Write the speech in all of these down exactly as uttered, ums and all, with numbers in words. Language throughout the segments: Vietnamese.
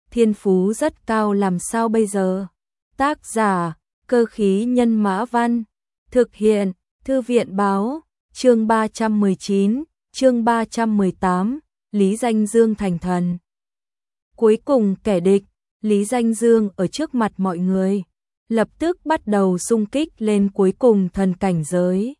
thiên phú rất cao làm sao bây giờ? Tác giả, Cơ khí nhân mã văn, thực hiện, Thư viện báo, chương ba trăm mười chín, chương ba trăm mười tám, Lý Danh Dương thành thần. Cuối cùng kẻ địch, Lý Danh Dương ở trước mặt mọi người, lập tức bắt đầu xung kích lên cuối cùng thần cảnh giới.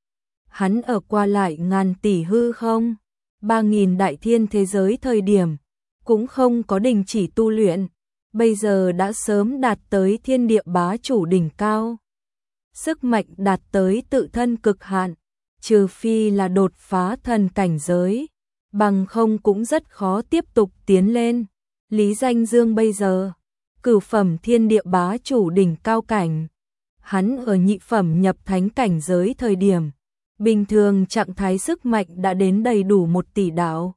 Hắn ở qua lại ngàn tỷ hư không, ba nghìn đại thiên thế giới thời điểm, cũng không có đình chỉ tu luyện, bây giờ đã sớm đạt tới thiên địa bá chủ đỉnh cao. Sức mạnh đạt tới tự thân cực hạn, trừ phi là đột phá thần cảnh giới, bằng không cũng rất khó tiếp tục tiến lên. Lý Danh Dương bây giờ, cửu phẩm thiên địa bá chủ đỉnh cao cảnh, hắn ở nhị phẩm nhập thánh cảnh giới thời điểm, bình thường trạng thái sức mạnh đã đến đầy đủ một tỷ đạo.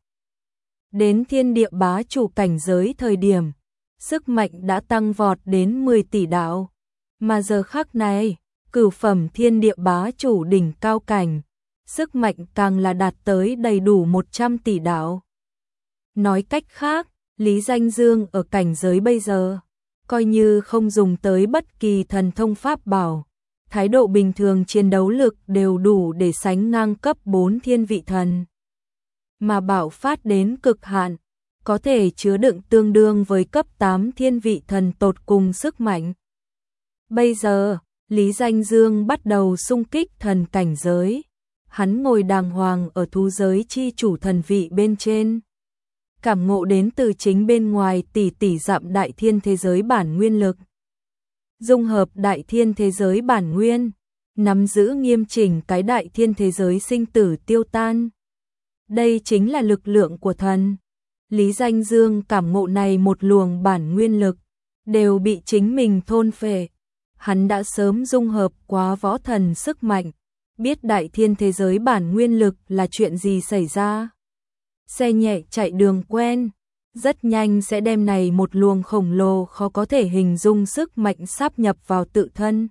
Đến thiên địa bá chủ cảnh giới thời điểm, sức mạnh đã tăng vọt đến mười tỷ đạo, mà giờ khắc này, cửu phẩm thiên địa bá chủ đỉnh cao cảnh, sức mạnh càng là đạt tới đầy đủ một trăm tỷ đạo. Nói cách khác, Lý Danh Dương ở cảnh giới bây giờ, coi như không dùng tới bất kỳ thần thông pháp bảo, thái độ bình thường chiến đấu lực đều đủ để sánh ngang cấp bốn thiên vị thần. Mà bạo phát đến cực hạn, có thể chứa đựng tương đương với cấp tám thiên vị thần tột cùng sức mạnh. Bây giờ, Lý Danh Dương bắt đầu xung kích thần cảnh giới. Hắn ngồi đàng hoàng ở thú giới chi chủ thần vị bên trên. Cảm ngộ đến từ chính bên ngoài tỷ tỷ dặm đại thiên thế giới bản nguyên lực. Dung hợp đại thiên thế giới bản nguyên, nắm giữ nghiêm chỉnh cái đại thiên thế giới sinh tử tiêu tan. Đây chính là lực lượng của thần. Lý Danh Dương cảm ngộ này một luồng bản nguyên lực, đều bị chính mình thôn phệ. Hắn đã sớm dung hợp quá võ thần sức mạnh, biết đại thiên thế giới bản nguyên lực là chuyện gì xảy ra. Xe nhẹ chạy đường quen, rất nhanh sẽ đem này một luồng khổng lồ khó có thể hình dung sức mạnh sáp nhập vào tự thân.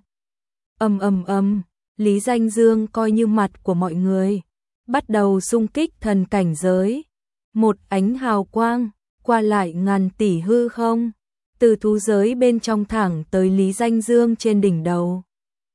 Ầm ầm ầm, Lý Danh Dương coi như mặt của mọi người, bắt đầu xung kích thần cảnh giới. Một ánh hào quang, qua lại ngàn tỷ hư không, từ thú giới bên trong thẳng tới Lý Danh Dương trên đỉnh đầu.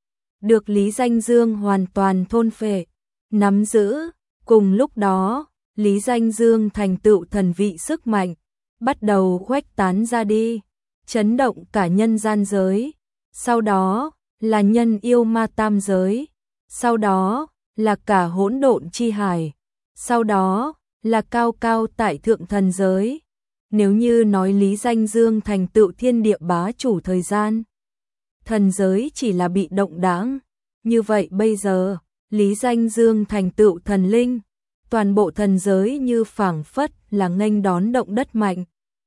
Được Lý Danh Dương hoàn toàn thôn phệ, nắm giữ. Cùng lúc đó, Lý Danh Dương thành tựu thần vị sức mạnh, bắt đầu khuếch tán ra đi, chấn động cả nhân gian giới. Sau đó là nhân yêu ma tam giới, sau đó là cả hỗn độn chi hải, sau đó là cao cao tại thượng thần giới. Nếu như nói Lý Danh Dương thành tựu thiên địa bá chủ thời gian, thần giới chỉ là bị động đãng, như vậy bây giờ, Lý Danh Dương thành tựu thần linh, toàn bộ thần giới như phảng phất là nghênh đón động đất mạnh.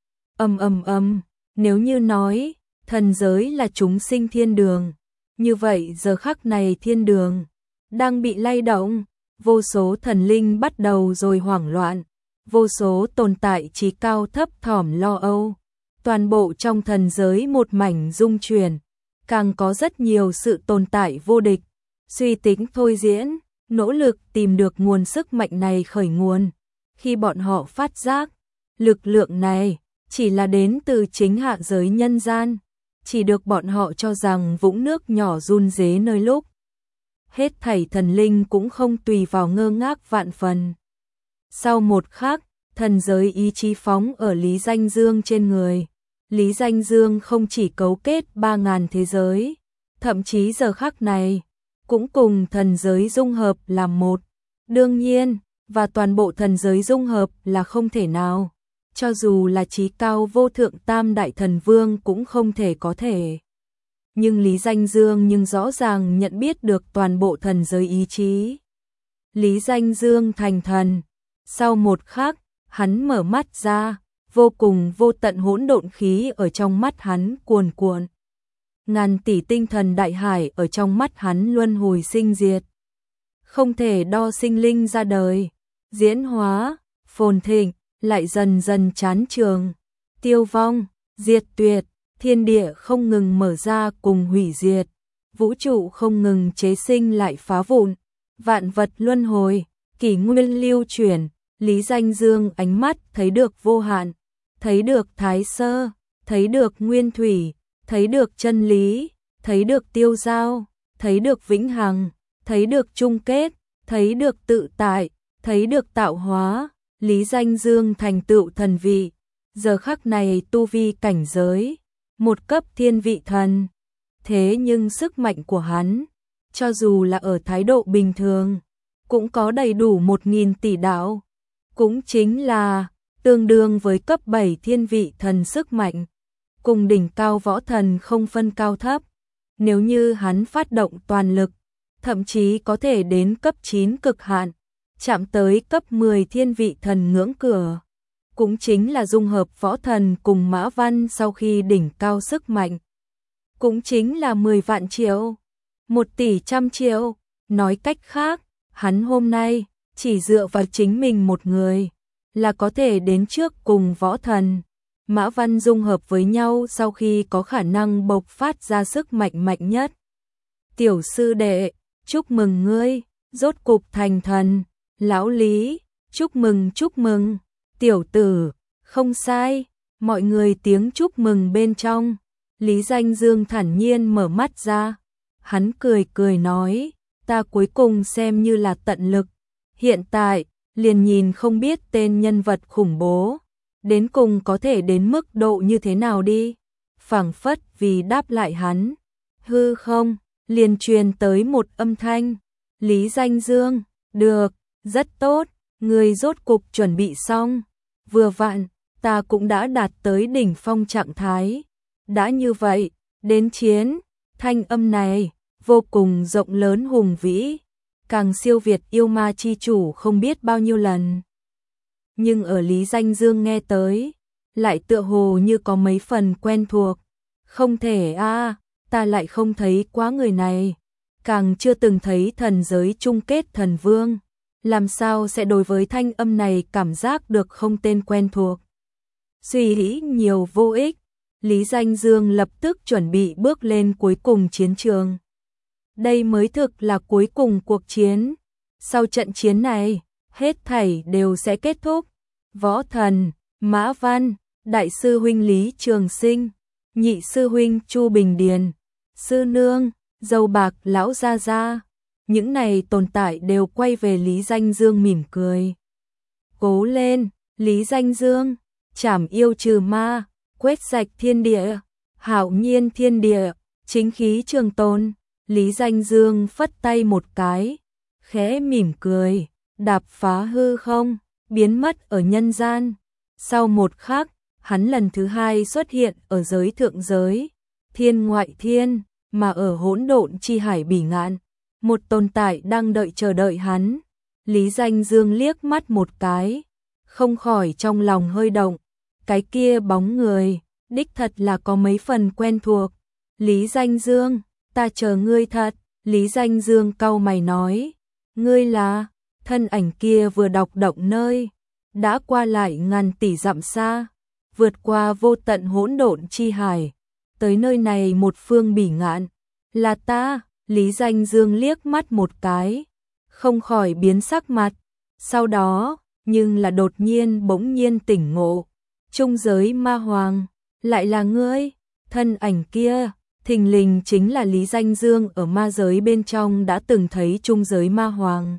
Ầm ầm ầm, nếu như nói, thần giới là chúng sinh thiên đường, như vậy giờ khắc này thiên đường đang bị lay động, vô số thần linh bắt đầu rồi hoảng loạn, vô số tồn tại trí cao thấp thỏm lo âu, toàn bộ trong thần giới một mảnh rung chuyển, càng có rất nhiều sự tồn tại vô địch, suy tính thôi diễn, nỗ lực tìm được nguồn sức mạnh này khởi nguồn. Khi bọn họ phát giác, lực lượng này chỉ là đến từ chính hạ giới nhân gian, chỉ được bọn họ cho rằng vũng nước nhỏ run rế nơi lúc. Hết thảy thần linh cũng không tùy vào ngơ ngác vạn phần. Sau một khắc, thần giới ý chí phóng ở Lý Danh Dương trên người. Lý Danh Dương không chỉ cấu kết ba ngàn thế giới, thậm chí giờ khắc này, cũng cùng thần giới dung hợp làm một. Đương nhiên, và toàn bộ thần giới dung hợp là không thể nào. Cho dù là chí cao vô thượng tam đại thần vương cũng không thể có thể. Nhưng Lý Danh Dương nhưng rõ ràng nhận biết được toàn bộ thần giới ý chí. Lý Danh Dương thành thần. Sau một khắc, hắn mở mắt ra, vô cùng vô tận hỗn độn khí ở trong mắt hắn cuồn cuộn. Ngàn tỷ tinh thần đại hải ở trong mắt hắn luân hồi sinh diệt. Không thể đo sinh linh ra đời, diễn hóa, phồn thịnh, lại dần dần chán trường, tiêu vong, diệt tuyệt, thiên địa không ngừng mở ra cùng hủy diệt, vũ trụ không ngừng chế sinh lại phá vụn, vạn vật luân hồi, kỷ nguyên lưu chuyển. Lý Danh Dương ánh mắt thấy được vô hạn, thấy được Thái Sơ, thấy được Nguyên Thủy, thấy được chân lý, thấy được tiêu giao, thấy được vĩnh hằng, thấy được chung kết, thấy được tự tại, thấy được tạo hóa. Lý Danh Dương thành tựu thần vị, giờ khắc này tu vi cảnh giới, một cấp thiên vị thần. Thế nhưng sức mạnh của hắn, cho dù là ở thái độ bình thường, cũng có đầy đủ một nghìn tỷ đạo, cũng chính là tương đương với cấp bảy thiên vị thần sức mạnh, cùng đỉnh cao võ thần không phân cao thấp. Nếu như hắn phát động toàn lực, thậm chí có thể đến cấp chín cực hạn, chạm tới cấp mười thiên vị thần ngưỡng cửa. Cũng chính là dung hợp võ thần cùng Mã Văn sau khi đỉnh cao sức mạnh. Cũng chính là mười vạn triệu, một tỷ trăm triệu. Nói cách khác, hắn hôm nay chỉ dựa vào chính mình một người là có thể đến trước cùng võ thần Mã Văn dung hợp với nhau sau khi có khả năng bộc phát ra sức mạnh mạnh nhất. Tiểu sư đệ, chúc mừng ngươi, rốt cục thành thần. Lão Lý, chúc mừng chúc mừng. Tiểu tử, không sai. Mọi người tiếng chúc mừng bên trong. Lý Danh Dương thản nhiên mở mắt ra. Hắn cười cười nói, ta cuối cùng xem như là tận lực. Hiện tại, liền nhìn không biết tên nhân vật khủng bố đến cùng có thể đến mức độ như thế nào đi. Phảng phất vì đáp lại hắn, hư không, liền truyền tới một âm thanh. Lý Danh Dương, được, rất tốt, người rốt cục chuẩn bị xong. Vừa vặn, ta cũng đã đạt tới đỉnh phong trạng thái. Đã như vậy, đến chiến. Thanh âm này, vô cùng rộng lớn hùng vĩ, càng siêu việt yêu ma chi chủ không biết bao nhiêu lần. Nhưng ở Lý Danh Dương nghe tới, lại tựa hồ như có mấy phần quen thuộc. Không thể a, à, ta lại không thấy quá người này, càng chưa từng thấy thần giới chung kết thần vương, làm sao sẽ đối với thanh âm này cảm giác được không tên quen thuộc. Suy nghĩ nhiều vô ích, Lý Danh Dương lập tức chuẩn bị bước lên cuối cùng chiến trường. Đây mới thực là cuối cùng cuộc chiến. Sau trận chiến này, hết thảy đều sẽ kết thúc. Võ thần, Mã Văn, đại sư huynh Lý Trường Sinh, nhị sư huynh Chu Bình Điền, sư nương, dâu bạc lão gia gia, những này tồn tại đều quay về Lý Danh Dương mỉm cười. Cố lên, Lý Danh Dương, trảm yêu trừ ma, quét sạch thiên địa, hạo nhiên thiên địa, chính khí trường tồn. Lý Danh Dương phất tay một cái, khẽ mỉm cười, đạp phá hư không, biến mất ở nhân gian. Sau một khắc, hắn lần thứ hai xuất hiện ở giới thượng giới, thiên ngoại thiên, mà ở hỗn độn chi hải bỉ ngạn, một tồn tại đang đợi chờ đợi hắn. Lý Danh Dương liếc mắt một cái, không khỏi trong lòng hơi động, cái kia bóng người, đích thật là có mấy phần quen thuộc. Lý Danh Dương, ta chờ ngươi thật. Lý Danh Dương cau mày nói, ngươi là? Thân ảnh kia vừa đọc động nơi, đã qua lại ngàn tỷ dặm xa, vượt qua vô tận hỗn độn chi hải, tới nơi này một phương bỉ ngạn. Là ta. Lý Danh Dương liếc mắt một cái, không khỏi biến sắc mặt, sau đó, nhưng là đột nhiên bỗng nhiên tỉnh ngộ, trung giới ma hoàng, lại là ngươi. Thân ảnh kia, thình lình chính là Lý Danh Dương ở ma giới bên trong đã từng thấy trung giới ma hoàng.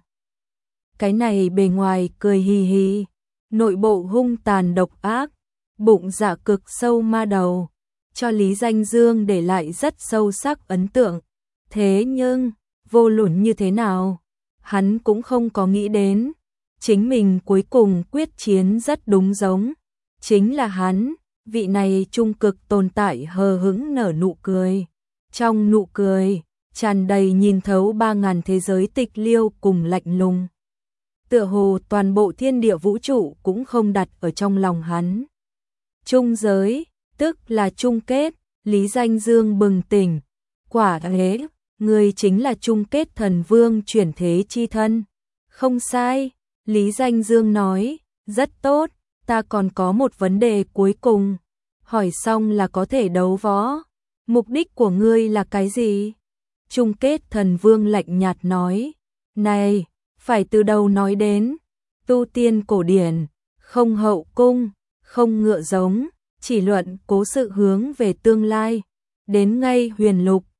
Cái này bề ngoài cười hì hì, nội bộ hung tàn độc ác, bụng dạ cực sâu ma đầu, cho Lý Danh Dương để lại rất sâu sắc ấn tượng. Thế nhưng, vô luận như thế nào, hắn cũng không có nghĩ đến, chính mình cuối cùng quyết chiến rất đúng giống, chính là hắn, vị này trung cực tồn tại hờ hững nở nụ cười. Trong nụ cười, tràn đầy nhìn thấu ba ngàn thế giới tịch liêu cùng lạnh lùng. Tựa hồ toàn bộ thiên địa vũ trụ cũng không đặt ở trong lòng hắn. Trung giới, tức là chung kết. Lý Danh Dương bừng tỉnh. Quả thế, người chính là chung kết thần vương chuyển thế chi thân. Không sai, Lý Danh Dương nói, rất tốt, ta còn có một vấn đề cuối cùng. Hỏi xong là có thể đấu võ. Mục đích của ngươi là cái gì? Chung kết thần vương lạnh nhạt nói, này, phải từ đầu nói đến. Tu tiên cổ điển, không hậu cung, không ngựa giống, chỉ luận cố sự hướng về tương lai. Đến ngay huyền lục,